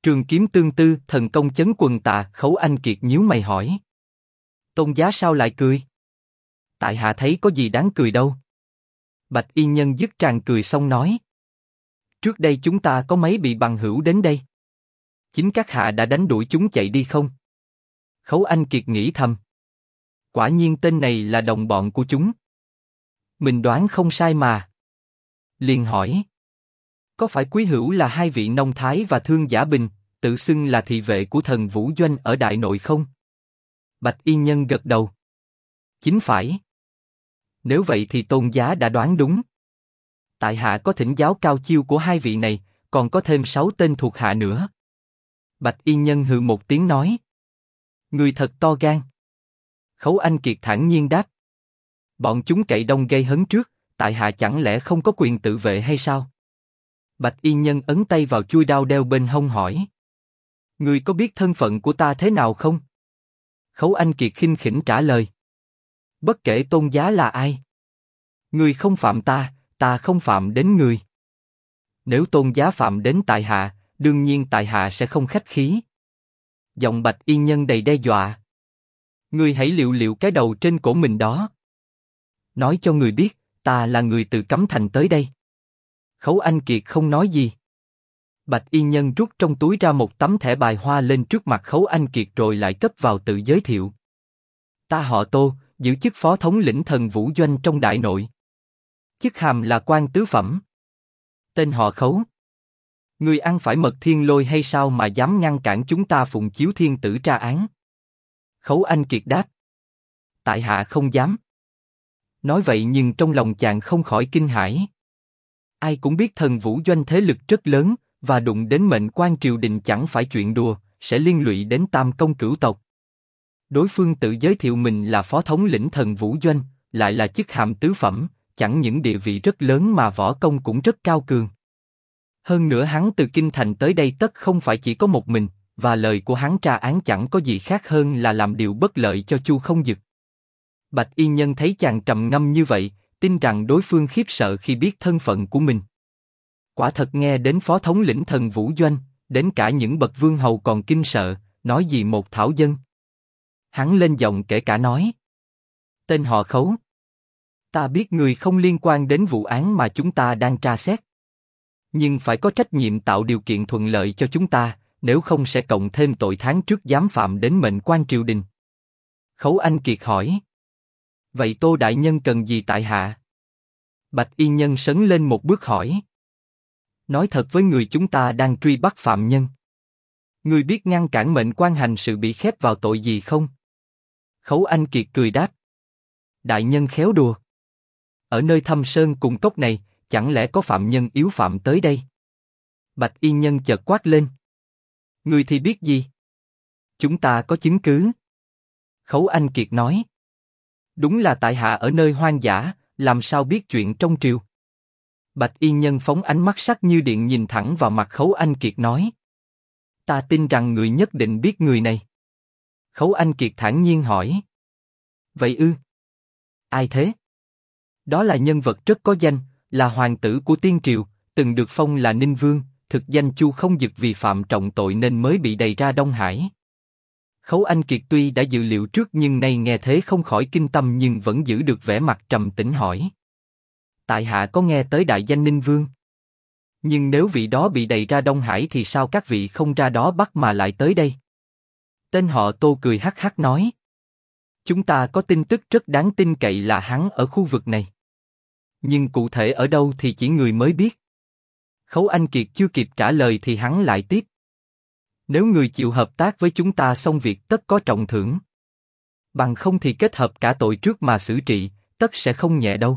Trường kiếm tương tư, thần công chấn quần tạ. Khấu Anh Kiệt nhíu mày hỏi. Tôn giá sao lại cười? Tại hạ thấy có gì đáng cười đâu. Bạch y nhân dứt tràng cười xong nói. Trước đây chúng ta có mấy bị bằng hữu đến đây. Chính các hạ đã đánh đuổi chúng chạy đi không? Khấu Anh Kiệt nghĩ thầm. Quả nhiên tên này là đồng bọn của chúng. Mình đoán không sai mà. Liền hỏi. Có phải quý hữu là hai vị nông thái và thương giả bình, tự xưng là thị vệ của thần Vũ Doanh ở Đại Nội không? Bạch y nhân gật đầu. Chính phải. Nếu vậy thì tôn giá đã đoán đúng. Tại hạ có thỉnh giáo cao chiêu của hai vị này, còn có thêm 6 tên thuộc hạ nữa. Bạch y nhân hừ một tiếng nói. Người thật to gan. Khấu Anh Kiệt thản nhiên đáp. Bọn chúng cậy đông gây hấn trước, tại hạ chẳng lẽ không có quyền tự vệ hay sao? Bạch y nhân ấn tay vào chuôi đao đeo bên hông hỏi. Ngươi có biết thân phận của ta thế nào không? Khấu Anh Kiệt khinh khỉnh trả lời. Bất kể tôn giá là ai. Ngươi không phạm ta, ta không phạm đến ngươi. Nếu tôn giá phạm đến tại hạ, đương nhiên tại hạ sẽ không khách khí. Giọng Bạch y nhân đầy đe dọa. Ngươi hãy liệu liệu cái đầu trên cổ mình đó. Nói cho người biết, ta là người từ Cấm Thành tới đây. Khấu Anh Kiệt không nói gì. Bạch y nhân rút trong túi ra một tấm thẻ bài hoa lên trước mặt Khấu Anh Kiệt rồi lại cất vào tự giới thiệu. Ta họ Tô, giữ chức phó thống lĩnh thần Vũ Doanh trong Đại Nội. Chức hàm là quan tứ phẩm. Tên họ Khấu. Ngươi ăn phải mật thiên lôi hay sao mà dám ngăn cản chúng ta phụng chiếu thiên tử tra án? Khấu Anh Kiệt đáp. Tại hạ không dám. Nói vậy nhưng trong lòng chàng không khỏi kinh hãi. Ai cũng biết thần Vũ Doanh thế lực rất lớn, và đụng đến mệnh quan triều đình chẳng phải chuyện đùa, sẽ liên lụy đến tam công cửu tộc. Đối phương tự giới thiệu mình là phó thống lĩnh thần Vũ Doanh, lại là chức hàm tứ phẩm, chẳng những địa vị rất lớn mà võ công cũng rất cao cường. Hơn nữa hắn từ kinh thành tới đây tất không phải chỉ có một mình, và lời của hắn tra án chẳng có gì khác hơn là làm điều bất lợi cho Chu Không Dực. Bạch y nhân thấy chàng trầm ngâm như vậy, tin rằng đối phương khiếp sợ khi biết thân phận của mình. Quả thật nghe đến phó thống lĩnh thần Vũ Doanh, đến cả những bậc vương hầu còn kinh sợ, nói gì một thảo dân. Hắn lên giọng kể cả nói. Tên họ Khấu. Ta biết người không liên quan đến vụ án mà chúng ta đang tra xét. Nhưng phải có trách nhiệm tạo điều kiện thuận lợi cho chúng ta, nếu không sẽ cộng thêm tội tháng trước giám phạm đến mệnh quan triều đình. Khấu Anh Kiệt hỏi. Vậy Tô đại nhân cần gì tại hạ? Bạch y nhân sấn lên một bước hỏi. Nói thật với người chúng ta đang truy bắt phạm nhân. Người biết ngăn cản mệnh quan hành sự bị khép vào tội gì không? Khấu Anh Kiệt cười đáp. Đại nhân khéo đùa. Ở nơi thâm sơn cùng cốc này, chẳng lẽ có phạm nhân yếu phạm tới đây? Bạch y nhân chợt quát lên. Người thì biết gì? Chúng ta có chứng cứ. Khấu Anh Kiệt nói. Đúng là tại hạ ở nơi hoang dã, làm sao biết chuyện trong triều? Bạch y nhân phóng ánh mắt sắc như điện nhìn thẳng vào mặt Khấu Anh Kiệt nói. Ta tin rằng người nhất định biết người này. Khấu Anh Kiệt thản nhiên hỏi. Vậy ư? Ai thế? Đó là nhân vật rất có danh, là hoàng tử của tiên triều, từng được phong là Ninh Vương, thực danh Chu Không Dực vì phạm trọng tội nên mới bị đày ra Đông Hải. Khấu Anh Kiệt tuy đã dự liệu trước nhưng nay nghe thế không khỏi kinh tâm nhưng vẫn giữ được vẻ mặt trầm tĩnh hỏi. Tại hạ có nghe tới đại danh Ninh Vương. Nhưng nếu vị đó bị đày ra Đông Hải thì sao các vị không ra đó bắt mà lại tới đây? Tên họ Tô cười hắc hắc nói. Chúng ta có tin tức rất đáng tin cậy là hắn ở khu vực này. Nhưng cụ thể ở đâu thì chỉ người mới biết. Khấu Anh Kiệt chưa kịp trả lời thì hắn lại tiếp. Nếu người chịu hợp tác với chúng ta xong việc tất có trọng thưởng. Bằng không thì kết hợp cả tội trước mà xử trị, tất sẽ không nhẹ đâu.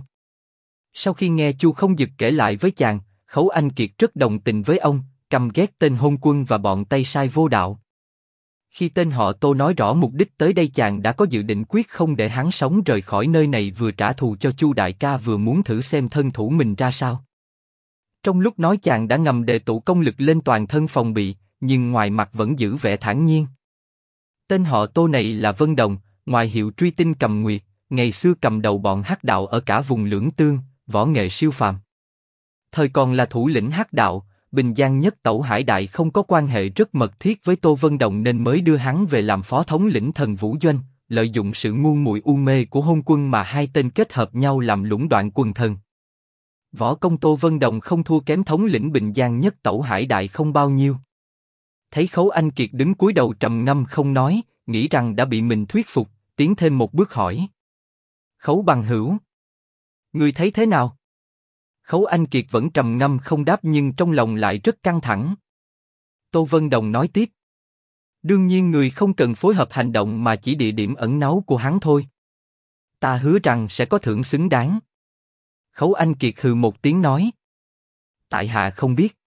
Sau khi nghe Chu Không Dực kể lại với chàng, Khấu Anh Kiệt rất đồng tình với ông, căm ghét tên hôn quân và bọn tay sai vô đạo. Khi tên họ Tô nói rõ mục đích tới đây chàng đã có dự định quyết không để hắn sống rời khỏi nơi này, vừa trả thù cho Chu đại ca vừa muốn thử xem thân thủ mình ra sao. Trong lúc nói chàng đã ngầm đề tụ công lực lên toàn thân phòng bị, nhưng ngoài mặt vẫn giữ vẻ thản nhiên. Tên họ Tô này là Vân Đồng, ngoài hiệu truy tinh cầm nguyệt, ngày xưa cầm đầu bọn hắc đạo ở cả vùng Lưỡng Tương, võ nghệ siêu phàm. Thời còn là thủ lĩnh hắc đạo, Bình Giang Nhất Tẩu Hải Đại không có quan hệ rất mật thiết với Tô Vân Đồng nên mới đưa hắn về làm phó thống lĩnh Thần Vũ Doanh, lợi dụng sự ngu muội u mê của hôn quân mà hai tên kết hợp nhau làm lũng đoạn quần thần. Võ công Tô Vân Đồng không thua kém thống lĩnh Bình Giang Nhất Tẩu Hải Đại không bao nhiêu. Thấy Khấu Anh Kiệt đứng cúi đầu trầm ngâm không nói, nghĩ rằng đã bị mình thuyết phục, tiến thêm một bước hỏi. Khấu bằng hữu, ngươi thấy thế nào? Khấu Anh Kiệt vẫn trầm ngâm không đáp nhưng trong lòng lại rất căng thẳng. Tô Vân Đồng nói tiếp. Đương nhiên người không cần phối hợp hành động mà chỉ địa điểm ẩn náu của hắn thôi. Ta hứa rằng sẽ có thưởng xứng đáng. Khấu Anh Kiệt hừ một tiếng nói. Tại hạ không biết.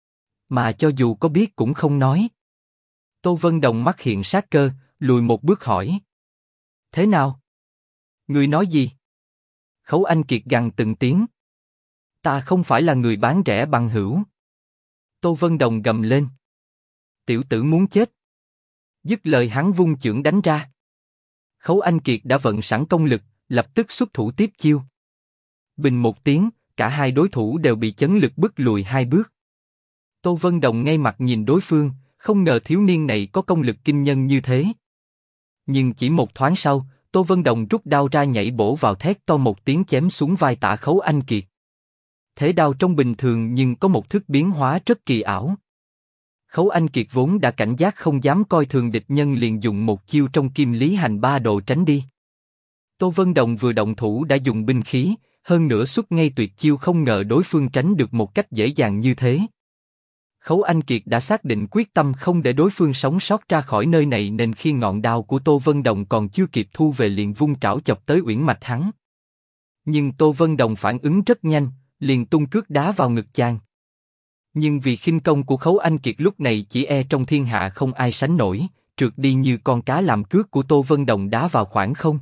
Mà cho dù có biết cũng không nói. Tô Vân Đồng mắt hiện sát cơ, lùi một bước hỏi. Thế nào? Ngươi nói gì? Khấu Anh Kiệt gằn từng tiếng. Ta không phải là người bán rẻ bằng hữu. Tô Vân Đồng gầm lên. Tiểu tử muốn chết. Dứt lời hắn vung chưởng đánh ra. Khấu Anh Kiệt đã vận sẵn công lực, lập tức xuất thủ tiếp chiêu. Bình một tiếng, cả hai đối thủ đều bị chấn lực bức lùi hai bước. Tô Vân Đồng ngay mặt nhìn đối phương, không ngờ thiếu niên này có công lực kinh nhân như thế. Nhưng chỉ một thoáng sau, Tô Vân Đồng rút đao ra nhảy bổ vào thét to một tiếng chém xuống vai Tạ Khấu Anh Kiệt. Thế đao trông bình thường nhưng có một thức biến hóa rất kỳ ảo. Khấu Anh Kiệt vốn đã cảnh giác không dám coi thường địch nhân liền dùng một chiêu trong Kim Lý Hành Ba Độ tránh đi. Tô Vân Đồng vừa động thủ đã dùng binh khí, hơn nữa xuất ngay tuyệt chiêu không ngờ đối phương tránh được một cách dễ dàng như thế. Khấu Anh Kiệt đã xác định quyết tâm không để đối phương sống sót ra khỏi nơi này nên khi ngọn đao của Tô Vân Đồng còn chưa kịp thu về liền vung trảo chọc tới uyển mạch hắn. Nhưng Tô Vân Đồng phản ứng rất nhanh, liền tung cước đá vào ngực chàng. Nhưng vì khinh công của Khấu Anh Kiệt lúc này chỉ e trong thiên hạ không ai sánh nổi, trượt đi như con cá làm cước của Tô Vân Đồng đá vào khoảng không.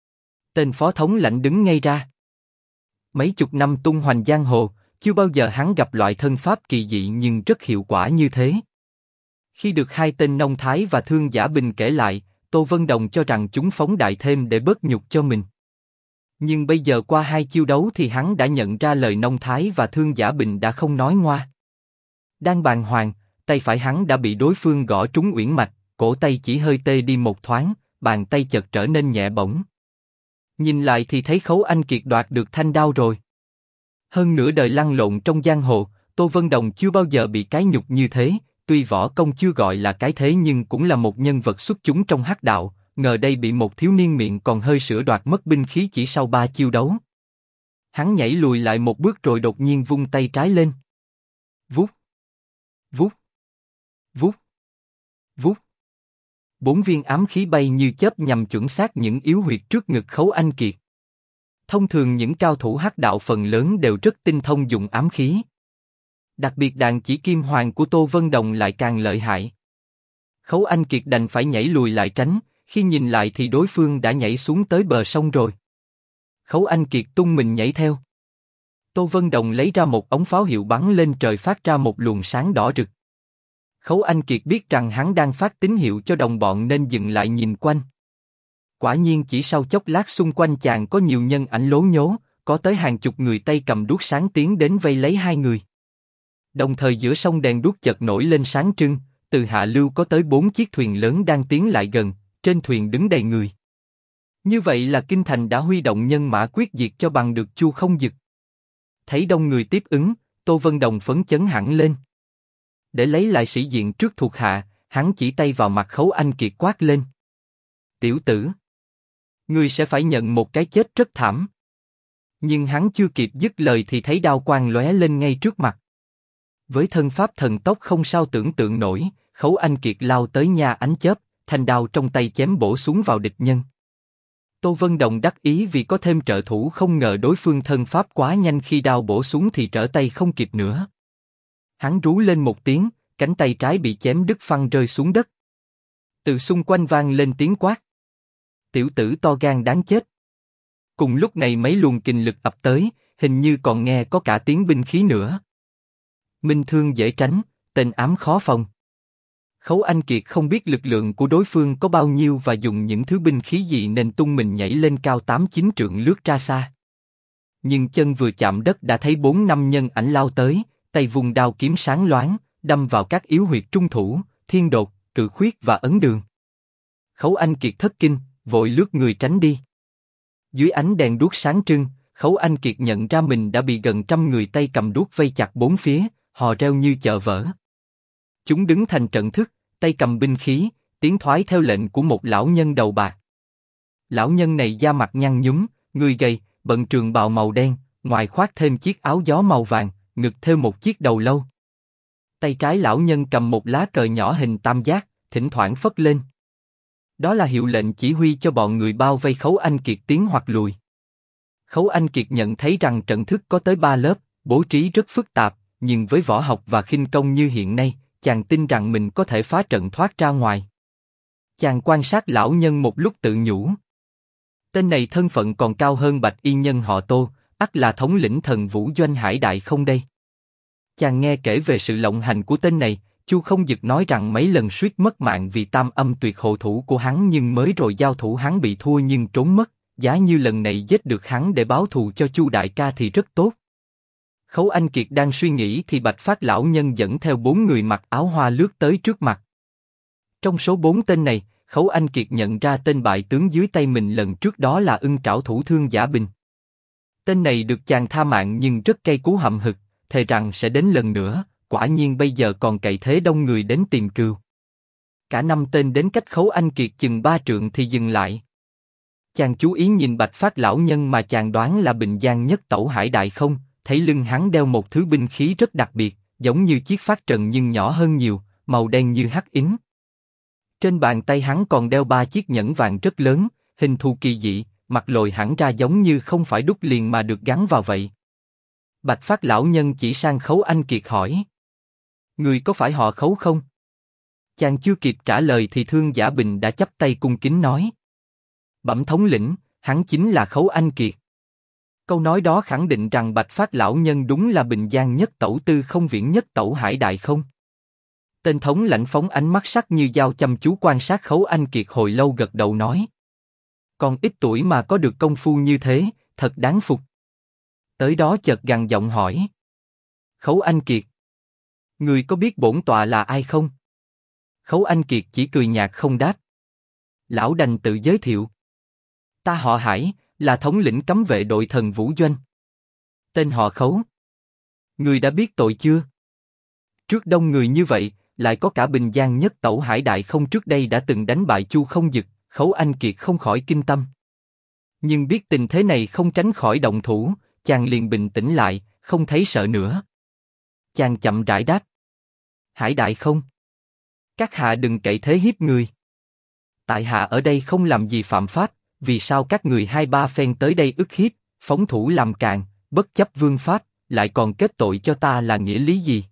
Tên phó thống lãnh đứng ngay ra. Mấy chục năm tung hoành giang hồ, chưa bao giờ hắn gặp loại thân pháp kỳ dị nhưng rất hiệu quả như thế. Khi được hai tên Nông Thái và Thương Giả Bình kể lại, Tô Vân Đồng cho rằng chúng phóng đại thêm để bớt nhục cho mình. Nhưng bây giờ qua hai chiêu đấu thì hắn đã nhận ra lời Nông Thái và Thương Giả Bình đã không nói ngoa. Đang bàng hoàng, tay phải hắn đã bị đối phương gõ trúng uyển mạch, cổ tay chỉ hơi tê đi một thoáng, bàn tay chợt trở nên nhẹ bỗng. Nhìn lại thì thấy Khấu Anh Kiệt đoạt được thanh đao rồi. Hơn nửa đời lăn lộn trong giang hồ, Tô Vân Đồng chưa bao giờ bị cái nhục như thế. Tuy võ công chưa gọi là cái thế nhưng cũng là một nhân vật xuất chúng trong hắc đạo. Ngờ đây bị một thiếu niên miệng còn hơi sữa đoạt mất binh khí chỉ sau 3 chiêu đấu. Hắn nhảy lùi lại một bước rồi đột nhiên vung tay trái lên. Vút, vút, vút, vút. 4 viên ám khí bay như chớp nhằm chuẩn xác những yếu huyệt trước ngực Khấu Anh Kiệt. Thông thường những cao thủ hắc đạo phần lớn đều rất tinh thông dùng ám khí. Đặc biệt đàn chỉ kim hoàng của Tô Vân Đồng lại càng lợi hại. Khấu Anh Kiệt đành phải nhảy lùi lại tránh, khi nhìn lại thì đối phương đã nhảy xuống tới bờ sông rồi. Khấu Anh Kiệt tung mình nhảy theo. Tô Vân Đồng lấy ra một ống pháo hiệu bắn lên trời phát ra một luồng sáng đỏ rực. Khấu Anh Kiệt biết rằng hắn đang phát tín hiệu cho đồng bọn nên dừng lại nhìn quanh. Quả nhiên chỉ sau chốc lát xung quanh chàng có nhiều nhân ảnh lố nhố, có tới hàng chục người tay cầm đuốc sáng tiến đến vây lấy hai người. Đồng thời giữa sông đèn đuốc chợt nổi lên sáng trưng, từ hạ lưu có tới 4 chiếc thuyền lớn đang tiến lại gần, trên thuyền đứng đầy người. Như vậy là kinh thành đã huy động nhân mã quyết diệt cho bằng được Chu Không Dực. Thấy đông người tiếp ứng, Tô Vân Đồng phấn chấn hẳn lên. Để lấy lại sĩ diện trước thuộc hạ, hắn chỉ tay vào mặt Khấu Anh Kiệt quát lên. Tiểu tử! Ngươi sẽ phải nhận một cái chết rất thảm. Nhưng hắn chưa kịp dứt lời thì thấy đao quang lóe lên ngay trước mặt. Với thân pháp thần tốc không sao tưởng tượng nổi, Khấu Anh Kiệt lao tới nha ánh chớp, thanh đao trong tay chém bổ xuống vào địch nhân. Tô Vân Đồng đắc ý vì có thêm trợ thủ không ngờ đối phương thân pháp quá nhanh khi đao bổ xuống thì trở tay không kịp nữa. Hắn rú lên một tiếng, cánh tay trái bị chém đứt phăng rơi xuống đất. Từ xung quanh vang lên tiếng quát. Tiểu tử to gan đáng chết. Cùng lúc này mấy luồng kình lực ập tới, hình như còn nghe có cả tiếng binh khí nữa. Minh thương dễ tránh, tên ám khó phòng. Khấu Anh Kiệt không biết lực lượng của đối phương có bao nhiêu và dùng những thứ binh khí gì nên tung mình nhảy lên cao 8-9 trượng lướt ra xa. Nhưng chân vừa chạm đất đã thấy 4-5 nhân ảnh lao tới, tay vung đao kiếm sáng loáng, đâm vào các yếu huyệt trung thủ, thiên đột, cự khuyết và ấn đường. Khấu Anh Kiệt thất kinh, vội lướt người tránh đi. Dưới ánh đèn đuốc sáng trưng, Khấu Anh Kiệt nhận ra mình đã bị gần 100 người tay cầm đuốc vây chặt bốn phía, hò reo như chợ vỡ. Chúng đứng thành trận thức, tay cầm binh khí, tiến thoái theo lệnh của một lão nhân đầu bạc. Lão nhân này da mặt nhăn nhúm, người gầy, bận trường bào màu đen, ngoài khoác thêm chiếc áo gió màu vàng, ngực thêu một chiếc đầu lâu. Tay trái lão nhân cầm một lá cờ nhỏ hình tam giác, thỉnh thoảng phất lên. Đó là hiệu lệnh chỉ huy cho bọn người bao vây Khấu Anh Kiệt tiến hoặc lùi. Khấu Anh Kiệt nhận thấy rằng trận thức có tới 3 lớp, bố trí rất phức tạp, nhưng với võ học và khinh công như hiện nay, chàng tin rằng mình có thể phá trận thoát ra ngoài. Chàng quan sát lão nhân một lúc tự nhủ. Tên này thân phận còn cao hơn Bạch Y Nhân họ Tô, ắt là thống lĩnh thần vũ doanh hải đại không đây? Chàng nghe kể về sự lộng hành của tên này, Chu Không Dực nói rằng mấy lần suýt mất mạng vì tam âm tuyệt hộ thủ của hắn, nhưng mới rồi giao thủ hắn bị thua nhưng trốn mất, giá như lần này giết được hắn để báo thù cho Chu đại ca thì rất tốt. Khấu Anh Kiệt đang suy nghĩ thì Bạch Phát lão nhân dẫn theo 4 người mặc áo hoa lướt tới trước mặt. Trong số 4 tên này, Khấu Anh Kiệt nhận ra tên bại tướng dưới tay mình lần trước đó là Ưng Trảo thủ Thương Giả Bình. Tên này được chàng tha mạng nhưng rất cay cú hậm hực, thề rằng sẽ đến lần nữa, quả nhiên bây giờ còn cậy thế đông người đến tìm cừu. Cả 5 tên đến cách Khấu Anh Kiệt chừng 3 trượng thì dừng lại. Chàng chú ý nhìn Bạch Phát lão nhân mà chàng đoán là Bình Giang Nhất Tẩu Hải Đại không, thấy lưng hắn đeo một thứ binh khí rất đặc biệt, giống như chiếc phát trần nhưng nhỏ hơn nhiều, màu đen như hắc ính. Trên bàn tay hắn còn đeo 3 chiếc nhẫn vàng rất lớn, hình thù kỳ dị, mặt lồi hẳn ra giống như không phải đúc liền mà được gắn vào vậy. Bạch Phát lão nhân chỉ sang Khấu Anh Kiệt hỏi: người có phải họ Khấu không? Chàng chưa kịp trả lời thì Thương Giả Bình đã chắp tay cung kính nói: bẩm thống lĩnh, hắn chính là Khấu Anh Kiệt. Câu nói đó khẳng định rằng Bạch Phát lão nhân đúng là Bình Giang Nhất Tẩu Tư Không Viễn Nhất Tẩu Hải Đại không. Tên thống lãnh phóng ánh mắt sắc như dao chăm chú quan sát Khấu Anh Kiệt hồi lâu, gật đầu nói: còn ít tuổi mà có được công phu như thế, thật đáng phục. Tới đó chợt gằn giọng hỏi: Khấu Anh Kiệt, người có biết bổn tọa là ai không? Khấu Anh Kiệt chỉ cười nhạt không đáp. Lão đành tự giới thiệu: ta họ Hải, là thống lĩnh cấm vệ đội thần vũ doanh. Tên họ Khấu. Người đã biết tội chưa? Trước đông người như vậy, lại có cả Bình Giang Nhất Tẩu Hải Đại không trước đây đã từng đánh bại Chu Không Dực, Khấu Anh Kiệt không khỏi kinh tâm. Nhưng biết tình thế này không tránh khỏi động thủ, chàng liền bình tĩnh lại, không thấy sợ nữa. Chàng chậm rãi đáp: Hải Đại không, các hạ đừng cậy thế hiếp người. Tại hạ ở đây không làm gì phạm pháp, vì sao các người 2-3 phen tới đây ức hiếp, phóng thủ làm càn, bất chấp vương pháp, lại còn kết tội cho ta là nghĩa lý gì?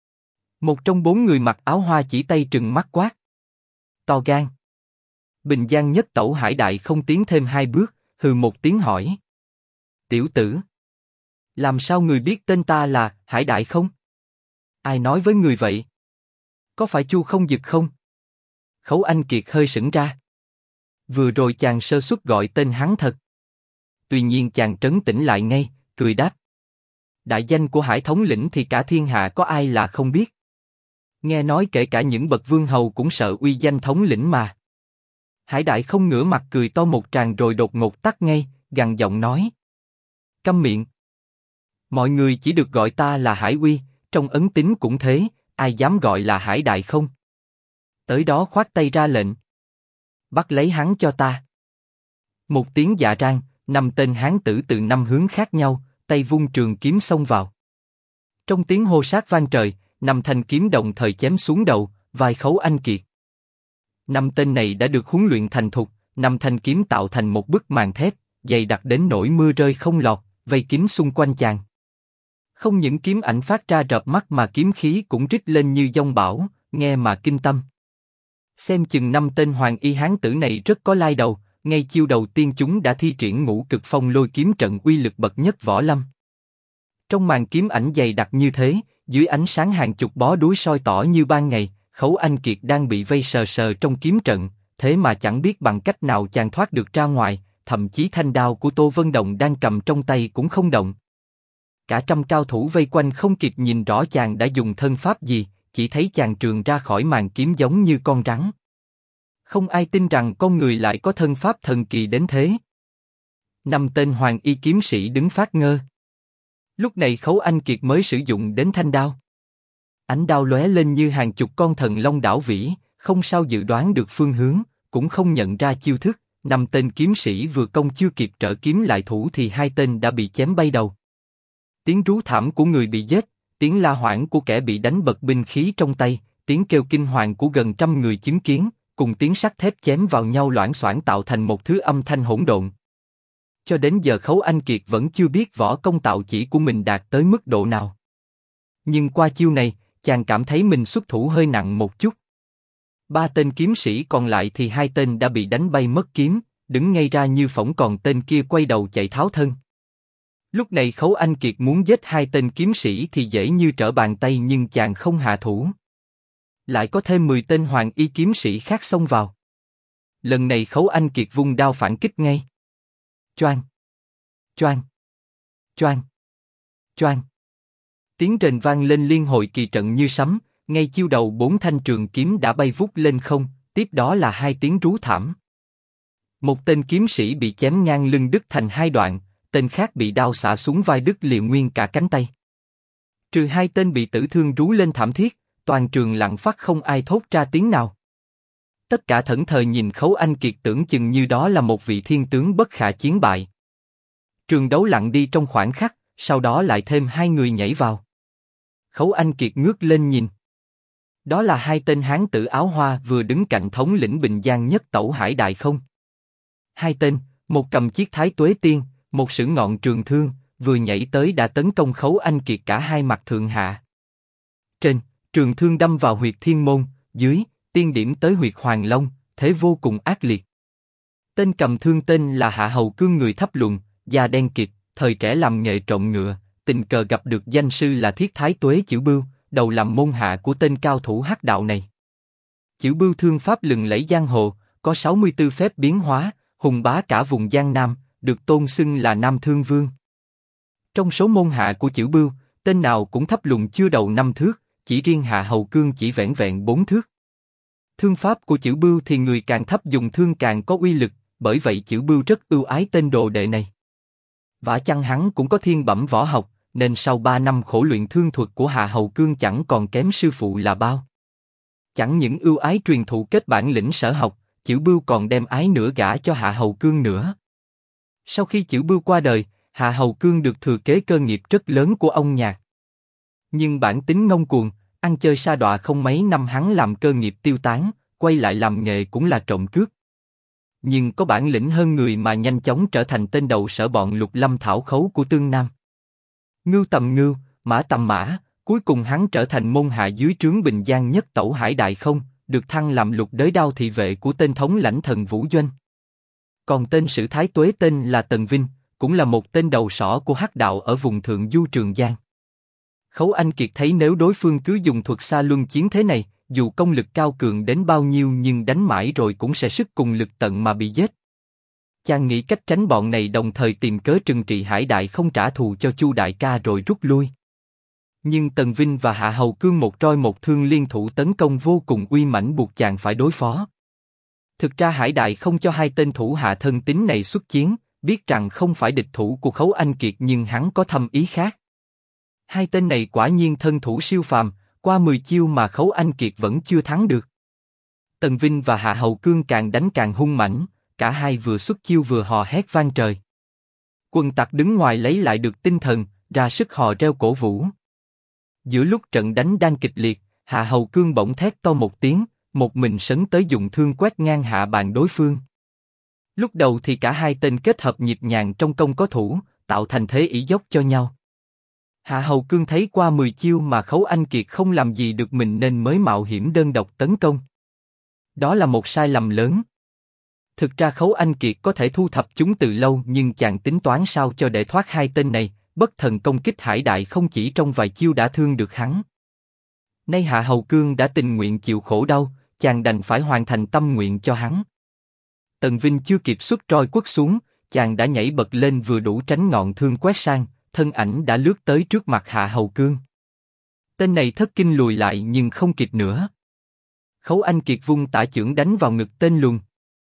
Một trong 4 người mặc áo hoa chỉ tay trừng mắt quát: to gan! Bình Giang Nhất Tẩu Hải Đại không tiến thêm 2 bước, hừ một tiếng hỏi: tiểu tử, làm sao người biết tên ta là Hải Đại không? Ai nói với người vậy? Có phải Chu Không Dực không? Khấu Anh Kiệt hơi sững ra. Vừa rồi chàng sơ suất gọi tên hắn thật. Tuy nhiên chàng trấn tĩnh lại ngay, cười đáp: đại danh của Hải thống lĩnh thì cả thiên hạ có ai là không biết. Nghe nói kể cả những bậc vương hầu cũng sợ uy danh thống lĩnh mà. Hải Đại không ngửa mặt cười to một tràng rồi đột ngột tắt ngay, gằn giọng nói: câm miệng. Mọi người chỉ được gọi ta là Hải Uy, trong ấn tín cũng thế, ai dám gọi là Hải Đại không? Tới đó khoát tay ra lệnh: bắt lấy hắn cho ta. Một tiếng dạ rang, 5 tên hán tử từ 5 hướng khác nhau, tay vung trường kiếm xông vào. Trong tiếng hô sát vang trời, 5 thanh kiếm đồng thời chém xuống đầu, vai Khấu Anh Kiệt. 5 tên này đã được huấn luyện thành thục, 5 thanh kiếm tạo thành một bức màn thép, dày đặc đến nỗi mưa rơi không lọt, vây kín xung quanh chàng. Không những kiếm ảnh phát ra rợp mắt mà kiếm khí cũng rít lên như giông bão, nghe mà kinh tâm. Xem chừng 5 tên hoàng y hán tử này rất có lai đầu, ngay chiêu đầu tiên chúng đã thi triển Ngũ Cực Phong Lôi kiếm trận uy lực bậc nhất võ lâm. Trong màn kiếm ảnh dày đặc như thế, dưới ánh sáng hàng chục bó đuối soi tỏ như ban ngày, Khấu Anh Kiệt đang bị vây sờ sờ trong kiếm trận, thế mà chẳng biết bằng cách nào chàng thoát được ra ngoài, thậm chí thanh đao của Tô Vân Đồng đang cầm trong tay cũng không động. Cả trăm cao thủ vây quanh không kịp nhìn rõ chàng đã dùng thân pháp gì, chỉ thấy chàng trườn ra khỏi màn kiếm giống như con rắn. Không ai tin rằng con người lại có thân pháp thần kỳ đến thế. 5 tên hoàng y kiếm sĩ đứng phát ngơ. Lúc này Khấu Anh Kiệt mới sử dụng đến thanh đao. Ánh đao lóe lên như hàng chục con thần long đảo vĩ, không sao dự đoán được phương hướng, cũng không nhận ra chiêu thức. 5 tên kiếm sĩ vừa công chưa kịp trở kiếm lại thủ thì 2 tên đã bị chém bay đầu. Tiếng rú thảm của người bị giết, tiếng la hoảng của kẻ bị đánh bật binh khí trong tay, tiếng kêu kinh hoàng của gần trăm người chứng kiến, cùng tiếng sắt thép chém vào nhau loảng xoảng tạo thành một thứ âm thanh hỗn độn. Cho đến giờ Khấu Anh Kiệt vẫn chưa biết võ công tạo chỉ của mình đạt tới mức độ nào. Nhưng qua chiêu này, chàng cảm thấy mình xuất thủ hơi nặng một chút. 3 tên kiếm sĩ còn lại thì 2 tên đã bị đánh bay mất kiếm, đứng ngay ra như phỗng, còn tên kia quay đầu chạy tháo thân. Lúc này Khấu Anh Kiệt muốn giết 2 tên kiếm sĩ thì dễ như trở bàn tay, nhưng chàng không hạ thủ. Lại có thêm 10 tên hoàng y kiếm sĩ khác xông vào. Lần này Khấu Anh Kiệt vung đao phản kích ngay. Choang, choang, choang, choang. Tiếng rền vang lên liên hồi kỳ trận như sấm, ngay chiêu đầu 4 thanh trường kiếm đã bay vút lên không, tiếp đó là 2 tiếng rú thảm. Một tên kiếm sĩ bị chém ngang lưng đứt thành 2 đoạn, tên khác bị đao xả xuống vai đứt lìa nguyên cả cánh tay. Trừ 2 tên bị tử thương rú lên thảm thiết, toàn trường lặng phát không ai thốt ra tiếng nào. Tất cả thẫn thờ nhìn Khấu Anh Kiệt, tưởng chừng như đó là một vị thiên tướng bất khả chiến bại. Trường đấu lặng đi trong khoảnh khắc, sau đó lại thêm 2 người nhảy vào. Khấu Anh Kiệt ngước lên nhìn. Đó là 2 tên hán tử áo hoa vừa đứng cạnh thống lĩnh Bình Giang Nhất Tẩu Hải Đại không. 2 tên, một cầm chiếc Thái Tuế Tiên, một sử ngọn trường thương, vừa nhảy tới đã tấn công Khấu Anh Kiệt cả hai mặt thượng hạ. Trên, trường thương đâm vào huyệt thiên môn, dưới, tiên điểm tới huyệt Hoàng Long, thế vô cùng ác liệt. Tên cầm thương tên là Hạ Hầu Cương, người Thấp Luận, da đen kịt, thời trẻ làm nghề trộm ngựa, tình cờ gặp được danh sư là Thiết Thái Tuế Chử Bưu, đầu làm môn hạ của tên cao thủ hắc đạo này. Chử Bưu thương pháp lừng lẫy giang hồ, có 64 phép biến hóa, hùng bá cả vùng Giang Nam, được tôn xưng là Nam Thương Vương. Trong số môn hạ của Chử Bưu, tên nào cũng thấp lùn chưa đầu 5 thước, chỉ riêng Hạ Hầu Cương chỉ vẻn vẹn 4 thước. Thương pháp của Chử Bưu thì người càng thấp dùng thương càng có uy lực, bởi vậy Chử Bưu rất ưu ái tên đồ đệ này. Vả chăng hắn cũng có thiên bẩm võ học, nên sau 3 năm khổ luyện thương thuật của Hạ Hầu Cương chẳng còn kém sư phụ là bao. Chẳng những ưu ái truyền thụ kết bản lĩnh sở học, Chử Bưu còn đem ái nữa gả cho Hạ Hầu Cương nữa. Sau khi Chử Bưu qua đời, Hạ Hầu Cương được thừa kế cơ nghiệp rất lớn của ông Nhạc. Nhưng bản tính ngông cuồng, ăn chơi sa đọa, không mấy năm hắn làm cơ nghiệp tiêu tán, quay lại làm nghề cũng là trộm cướp. Nhưng có bản lĩnh hơn người mà nhanh chóng trở thành tên đầu sở bọn Lục Lâm Thảo Khấu của Tương Nam. Ngưu tầm ngưu, mã tầm mã, cuối cùng hắn trở thành môn hạ dưới trướng Bình Giang Nhất Tẩu Hải Đại không, được thăng làm lục đới đao thị vệ của tên thống lãnh Thần Vũ Doanh. Còn tên sử Thái Tuế tên là Tần Vinh, cũng là một tên đầu sỏ của hắc đạo ở vùng thượng du Trường Giang. Khấu Anh Kiệt thấy nếu đối phương cứ dùng thuật xa luân chiến thế này, dù công lực cao cường đến bao nhiêu nhưng đánh mãi rồi cũng sẽ sức cùng lực tận mà bị giết. Chàng nghĩ cách tránh bọn này, đồng thời tìm cớ trừng trị Hải Đại không trả thù cho Chu đại ca rồi rút lui. Nhưng Tần Vinh và Hạ Hầu Cương một roi một thương liên thủ tấn công vô cùng uy mãnh, buộc chàng phải đối phó. Thực ra Hải Đại không cho 2 tên thủ hạ thân tín này xuất chiến, biết rằng không phải địch thủ của Khấu Anh Kiệt, nhưng hắn có thâm ý khác. 2 tên này quả nhiên thân thủ siêu phàm, qua 10 chiêu mà Khấu Anh Kiệt vẫn chưa thắng được. Tần Vinh và Hạ Hầu Cương càng đánh càng hung mãnh, cả hai vừa xuất chiêu vừa hò hét vang trời. Quần tặc đứng ngoài lấy lại được tinh thần, ra sức hò reo cổ vũ. Giữa lúc trận đánh đang kịch liệt, Hạ Hầu Cương bỗng thét to một tiếng, một mình sấn tới dùng thương quét ngang hạ bàn đối phương. Lúc đầu thì cả 2 tên kết hợp nhịp nhàng trong công có thủ, tạo thành thế ỷ dốc cho nhau. Hạ Hầu Cương thấy qua 10 chiêu mà Khấu Anh Kiệt không làm gì được mình nên mới mạo hiểm đơn độc tấn công. Đó là một sai lầm lớn. Thực ra Khấu Anh Kiệt có thể thu thập chúng từ lâu, nhưng chàng tính toán sao cho để thoát 2 tên này, bất thần công kích Hải Đại không chỉ trong vài chiêu đã thương được hắn. Nay Hạ Hầu Cương đã tình nguyện chịu khổ đau, chàng đành phải hoàn thành tâm nguyện cho hắn. Tần Vinh chưa kịp xuất roi quất xuống, chàng đã nhảy bật lên vừa đủ tránh ngọn thương quét sang, thân ảnh đã lướt tới trước mặt Hạ Hầu Cương. Tên này thất kinh lùi lại nhưng không kịp nữa. Khấu Anh Kiệt vung tả chưởng đánh vào ngực tên lùn.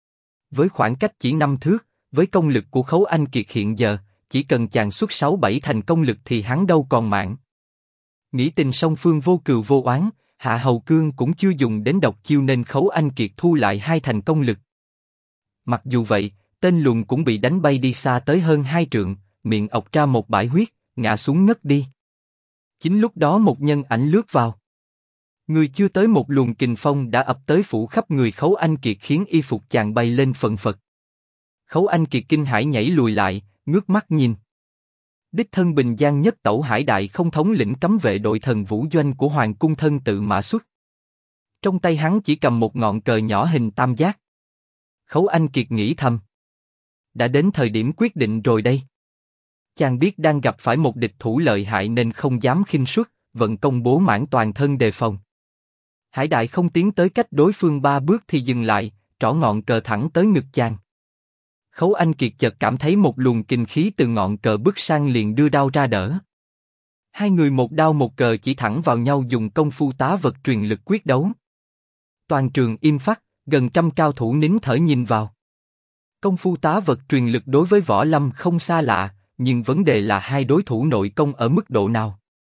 Với khoảng cách chỉ 5 thước, với công lực của Khấu Anh Kiệt hiện giờ, chỉ cần chàng xuất 6-7 thành công lực thì hắn đâu còn mạng. Nghĩ tình song phương vô cừu vô oán, Hạ Hầu Cương cũng chưa dùng đến độc chiêu nên Khấu Anh Kiệt thu lại 2 thành công lực. Mặc dù vậy, tên lùn cũng bị đánh bay đi xa tới hơn 2 trượng, miệng ọc ra một bãi huyết, ngã xuống ngất đi. Chính lúc đó một nhân ảnh lướt vào. Người chưa tới một luồng kình phong đã ập tới phủ khắp người Khấu Anh Kiệt khiến y phục chàng bay lên phần phật. Khấu Anh Kiệt kinh hãi nhảy lùi lại, ngước mắt nhìn. Đích thân Bình Giang Nhất Tẩu Hải Đại không thống lĩnh cấm vệ đội thần vũ doanh của Hoàng Cung thân tự mã xuất. Trong tay hắn chỉ cầm một ngọn cờ nhỏ hình tam giác. Khấu Anh Kiệt nghĩ thầm. Đã đến thời điểm quyết định rồi đây. Chàng biết đang gặp phải một địch thủ lợi hại nên không dám khinh suất, vận công bố mãn toàn thân đề phòng. Hải Đại không tiến tới cách đối phương 3 bước thì dừng lại, trỏ ngọn cờ thẳng tới ngực chàng. Khấu Anh Kiệt chợt cảm thấy một luồng kinh khí từ ngọn cờ bước sang liền đưa đao ra đỡ. Hai người một đao một cờ chỉ thẳng vào nhau dùng công phu tá vật truyền lực quyết đấu. Toàn trường im phắt, gần 100 cao thủ nín thở nhìn vào. Công phu tá vật truyền lực đối với võ lâm không xa lạ, nhưng vấn đề là hai đối thủ nội công ở mức độ nào.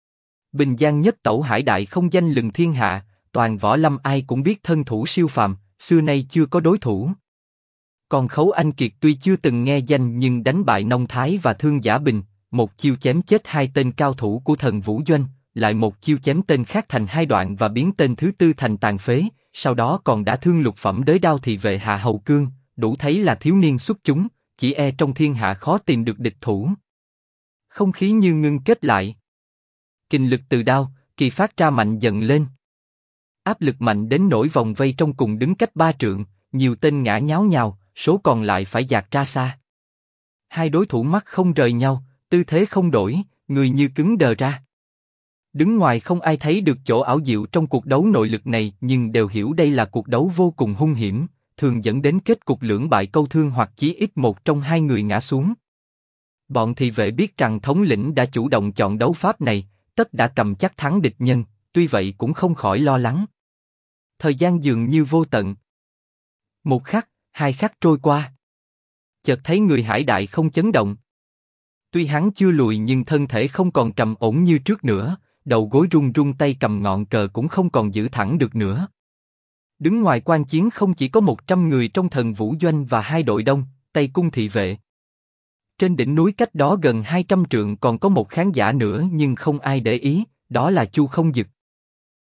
Bình Giang Nhất Tẩu Hải Đại không danh lừng thiên hạ, toàn võ lâm ai cũng biết thân thủ siêu phàm, xưa nay chưa có đối thủ. Còn Khấu Anh Kiệt tuy chưa từng nghe danh nhưng đánh bại Nông Thái và Thương Giả Bình, một chiêu chém chết 2 tên cao thủ của thần vũ doanh, lại một chiêu chém tên khác thành 2 đoạn và biến tên thứ 4 thành tàn phế, sau đó còn đã thương lục phẩm đới đao thị vệ Hạ Hầu Cương, đủ thấy là thiếu niên xuất chúng, chỉ e trong thiên hạ khó tìm được địch thủ. Không khí như ngưng kết lại. Kình lực từ đao, kỳ phát ra mạnh dần lên. Áp lực mạnh đến nỗi vòng vây trong cùng đứng cách 3 trượng, nhiều tên ngã nháo nhào, số còn lại phải dạt ra xa. Hai đối thủ mắt không rời nhau, tư thế không đổi, người như cứng đờ ra. Đứng ngoài không ai thấy được chỗ ảo diệu trong cuộc đấu nội lực này, nhưng đều hiểu đây là cuộc đấu vô cùng hung hiểm, thường dẫn đến kết cục lưỡng bại câu thương hoặc chí ít một trong hai người ngã xuống. Bọn thị vệ biết rằng thống lĩnh đã chủ động chọn đấu pháp này, tất đã cầm chắc thắng địch nhân, tuy vậy cũng không khỏi lo lắng. Thời gian dường như vô tận. Một khắc, 2 khắc trôi qua. Chợt thấy người Hải Đại không chấn động. Tuy hắn chưa lùi nhưng thân thể không còn trầm ổn như trước nữa, đầu gối run run, tay cầm ngọn cờ cũng không còn giữ thẳng được nữa. Đứng ngoài quan chiến không chỉ có 100 người trong thần vũ doanh và 2 đội đông, Tây Cung thị vệ. Trên đỉnh núi cách đó gần 200 trượng còn có một khán giả nữa nhưng không ai để ý, đó là Chu Không Dực.